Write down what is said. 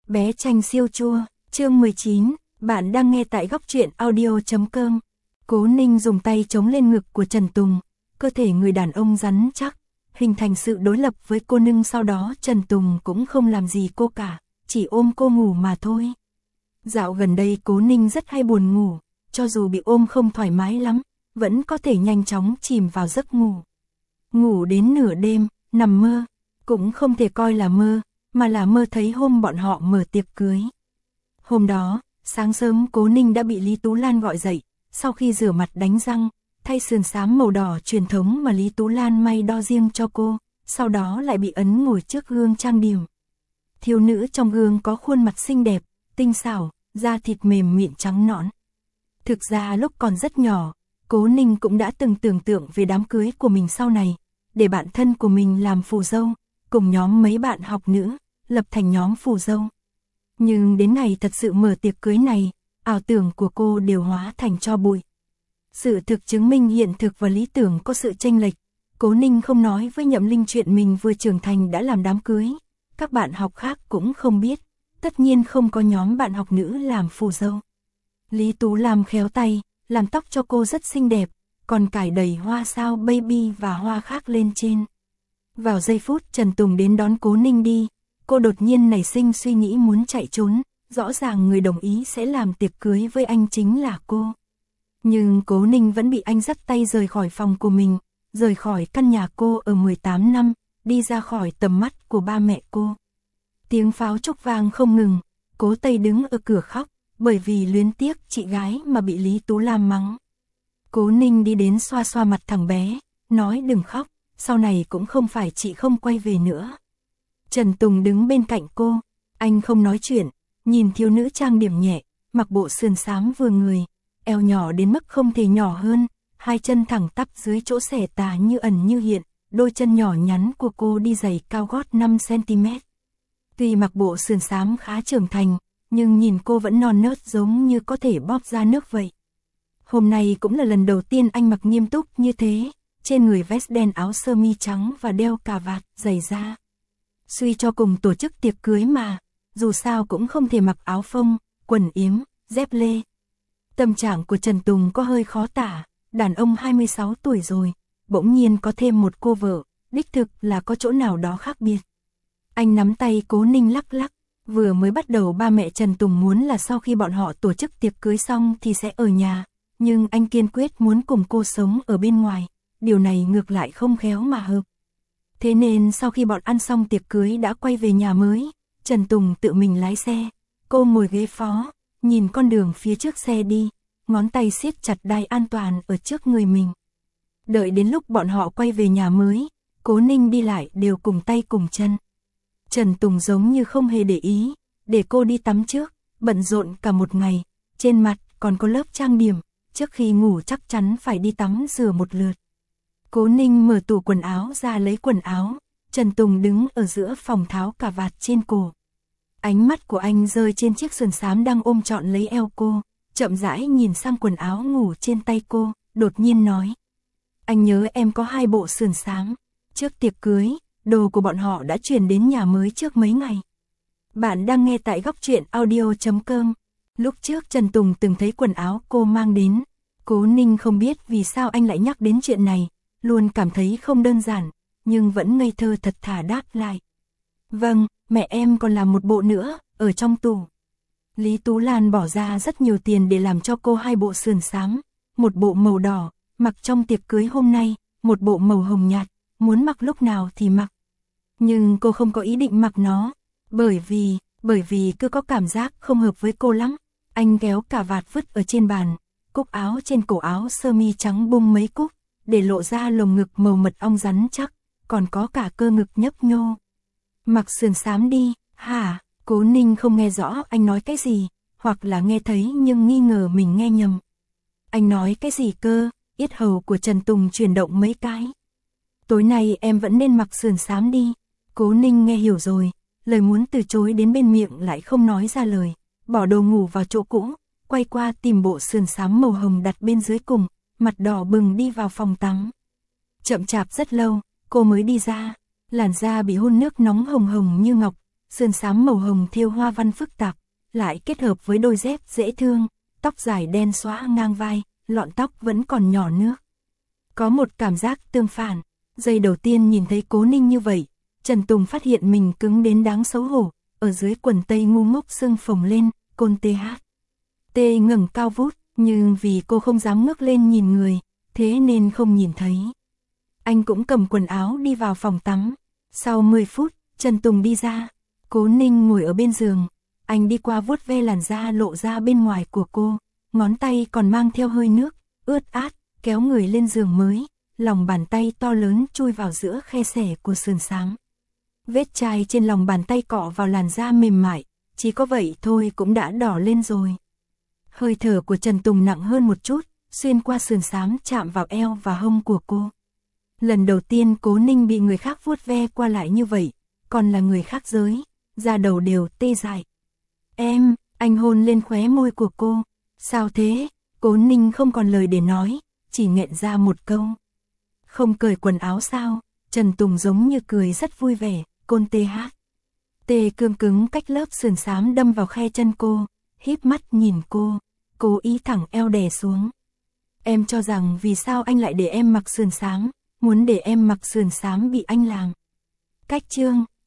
Bé Tranh siêu chua, chương 19, bạn đang nghe tại góc truyện audio.com. Cố Ninh dùng tay chống lên ngực của Trần Tùng, cơ thể người đàn ông rắn chắc, hình thành sự đối lập với cô nương. Sau đó Trần Tùng cũng không làm gì cô cả, chỉ ôm cô ngủ mà thôi. Dạo gần đây Cố Ninh rất hay buồn ngủ, cho dù bị ôm không thoải mái lắm, vẫn có thể nhanh chóng chìm vào giấc ngủ. Ngủ đến nửa đêm, nằm mơ, cũng không thể coi là mơ, mà là mơ thấy hôm bọn họ mở tiệc cưới. Hôm đó, sáng sớm Cố Ninh đã bị Lý Tú Lan gọi dậy, sau khi rửa mặt đánh răng, thay sườn xám màu đỏ truyền thống mà Lý Tú Lan may đo riêng cho cô, sau đó lại bị ấn ngồi trước gương trang điểm. Thiếu nữ trong gương có khuôn mặt xinh đẹp, tinh xảo, da thịt mềm mịn trắng nõn. Thực ra lúc còn rất nhỏ, Cố Ninh cũng đã từng tưởng tượng về đám cưới của mình sau này, để bạn thân của mình làm phù dâu, cùng nhóm mấy bạn học nữ, lập thành nhóm phù dâu. Nhưng đến ngày thật sự mở tiệc cưới này, ảo tưởng của cô đều hóa thành tro bụi. Sự thực chứng minh hiện thực và lý tưởng có sự chênh lệch. Cố Ninh không nói với Nhậm Linh chuyện mình vừa trưởng thành đã làm đám cưới. Các bạn học khác cũng không biết, tất nhiên không có nhóm bạn học nữ làm phù dâu. Lý Tú làm khéo tay, làm tóc cho cô rất xinh đẹp, còn cài đầy hoa sao baby và hoa khác lên trên. Vào giây phút Trần Tùng đến đón Cố Ninh đi, cô đột nhiên nảy sinh suy nghĩ muốn chạy trốn, rõ ràng người đồng ý sẽ làm tiệc cưới với anh chính là cô. Nhưng Cố Ninh vẫn bị anh dắt tay rời khỏi phòng của mình, rời khỏi căn nhà cô ở 18 năm, đi ra khỏi tầm mắt của ba mẹ cô. Tiếng pháo trúc vang không ngừng, Cố Tây đứng ở cửa khóc, bởi vì luyến tiếc chị gái mà bị Lý Tú Lam mắng. Cố Ninh đi đến xoa xoa mặt thằng bé, nói đừng khóc, sau này cũng không phải chị không quay về nữa. Trần Tùng đứng bên cạnh cô, anh không nói chuyện, nhìn thiếu nữ trang điểm nhẹ, mặc bộ sườn xám vừa người, eo nhỏ đến mức không thể nhỏ hơn, hai chân thẳng tắp dưới chỗ xẻ tà như ẩn như hiện, đôi chân nhỏ nhắn của cô đi giày cao gót 5cm. Tuy mặc bộ sườn xám khá trưởng thành, nhưng nhìn cô vẫn non nớt giống như có thể bóp ra nước vậy. Hôm nay cũng là lần đầu tiên anh mặc nghiêm túc như thế, trên người vest đen áo sơ mi trắng và đeo cà vạt, giày da. Suy cho cùng tổ chức tiệc cưới mà, dù sao cũng không thể mặc áo phông, quần yếm, dép lê. Tâm trạng của Trần Tùng có hơi khó tả, đàn ông 26 tuổi rồi, bỗng nhiên có thêm một cô vợ, đích thực là có chỗ nào đó khác biệt. Anh nắm tay Cố Ninh lắc lắc, vừa mới bắt đầu ba mẹ Trần Tùng muốn là sau khi bọn họ tổ chức tiệc cưới xong thì sẽ ở nhà, nhưng anh kiên quyết muốn cùng cô sống ở bên ngoài, điều này ngược lại không khéo mà hợp. Thế nên sau khi bọn ăn xong tiệc cưới đã quay về nhà mới, Trần Tùng tự mình lái xe, cô ngồi ghế phó, nhìn con đường phía trước xe đi, ngón tay siết chặt đai an toàn ở trước người mình. Đợi đến lúc bọn họ quay về nhà mới, Cố Ninh đi lại đều cùng tay cùng chân. Trần Tùng giống như không hề để ý, để cô đi tắm trước, bận rộn cả một ngày, trên mặt còn có lớp trang điểm, trước khi ngủ chắc chắn phải đi tắm rửa một lượt. Cố Ninh mở tủ quần áo ra lấy quần áo, Trần Tùng đứng ở giữa phòng tháo cà vạt trên cổ. Ánh mắt của anh rơi trên chiếc sườn xám đang ôm trọn lấy eo cô, chậm rãi nhìn sang quần áo ngủ trên tay cô, đột nhiên nói. Anh nhớ em có 2 bộ sườn xám, trước tiệc cưới, đồ của bọn họ đã chuyển đến nhà mới trước mấy ngày. Bạn đang nghe tại góc truyện audio.com. Lúc trước Trần Tùng từng thấy quần áo cô mang đến, Cố Ninh không biết vì sao anh lại nhắc đến chuyện này, luôn cảm thấy không đơn giản, nhưng vẫn ngây thơ thật thà đáp lại. Vâng, mẹ em còn làm một bộ nữa, ở trong tủ. Lý Tú Lan bỏ ra rất nhiều tiền để làm cho cô 2 bộ sườn xám, một bộ màu đỏ, mặc trong tiệc cưới hôm nay, một bộ màu hồng nhạt, muốn mặc lúc nào thì mặc. Nhưng cô không có ý định mặc nó, bởi vì cứ có cảm giác không hợp với cô lắm. Anh kéo cà vạt vứt ở trên bàn, cúc áo trên cổ áo sơ mi trắng bung mấy cúc, để lộ ra lồng ngực màu mật ong rắn chắc, còn có cả cơ ngực nhấp nhô. Mặc sườn xám đi, hả? Cố Ninh không nghe rõ anh nói cái gì, hoặc là nghe thấy nhưng nghi ngờ mình nghe nhầm. Anh nói cái gì cơ? Yết hầu của Trần Tùng chuyển động mấy cái. Tối nay em vẫn nên mặc sườn xám đi. Cố Ninh nghe hiểu rồi, lời muốn từ chối đến bên miệng lại không nói ra lời, bỏ đồ ngủ vào chỗ cũ, quay qua tìm bộ sườn xám màu hồng đặt bên dưới cùng, mặt đỏ bừng đi vào phòng tắm. Chậm chạp rất lâu, cô mới đi ra, làn da bị hôn nước nóng hồng hồng như ngọc, sườn xám màu hồng thêu hoa văn phức tạp, lại kết hợp với đôi dép dễ thương, tóc dài đen xõa ngang vai, lọn tóc vẫn còn nhỏ nước. Có một cảm giác tương phản, giây đầu tiên nhìn thấy Cố Ninh như vậy, Trần Tùng phát hiện mình cứng đến đáng xấu hổ, ở dưới quần tây ngu ngốc sưng phồng lên, côn TH. T ngẩng cao vút, nhưng vì cô không dám ngước lên nhìn người, thế nên không nhìn thấy. Anh cũng cầm quần áo đi vào phòng tắm. Sau 10 phút, Trần Tùng đi ra. Cố Ninh ngồi ở bên giường. Anh đi qua vuốt ve làn da lộ ra bên ngoài của cô. Ngón tay còn mang theo hơi nước, ướt át, kéo người lên giường mới. Lòng bàn tay to lớn chui vào giữa khe xẻ của sườn xám. Vết chai trên lòng bàn tay cọ vào làn da mềm mại. Chỉ có vậy thôi cũng đã đỏ lên rồi. Hơi thở của Trần Tùng nặng hơn một chút, xuyên qua sườn xám chạm vào eo và hông của cô. Lần đầu tiên Cố Ninh bị người khác vuốt ve qua lại như vậy, còn là người khác giới, da đầu đều tê dại. Em, anh hôn lên khóe môi của cô. Sao thế? Cố Ninh không còn lời để nói, chỉ nghẹn ra một câu. Không cởi quần áo sao? Trần Tùng giống như cười rất vui vẻ, côn TH. Tê cương cứng cách lớp sườn xám đâm vào khe chân cô, híp mắt nhìn cô, cố ý thẳng eo đè xuống. Em cho rằng vì sao anh lại để em mặc sườn xám, muốn để em mặc sườn xám bị anh làm. Cách chương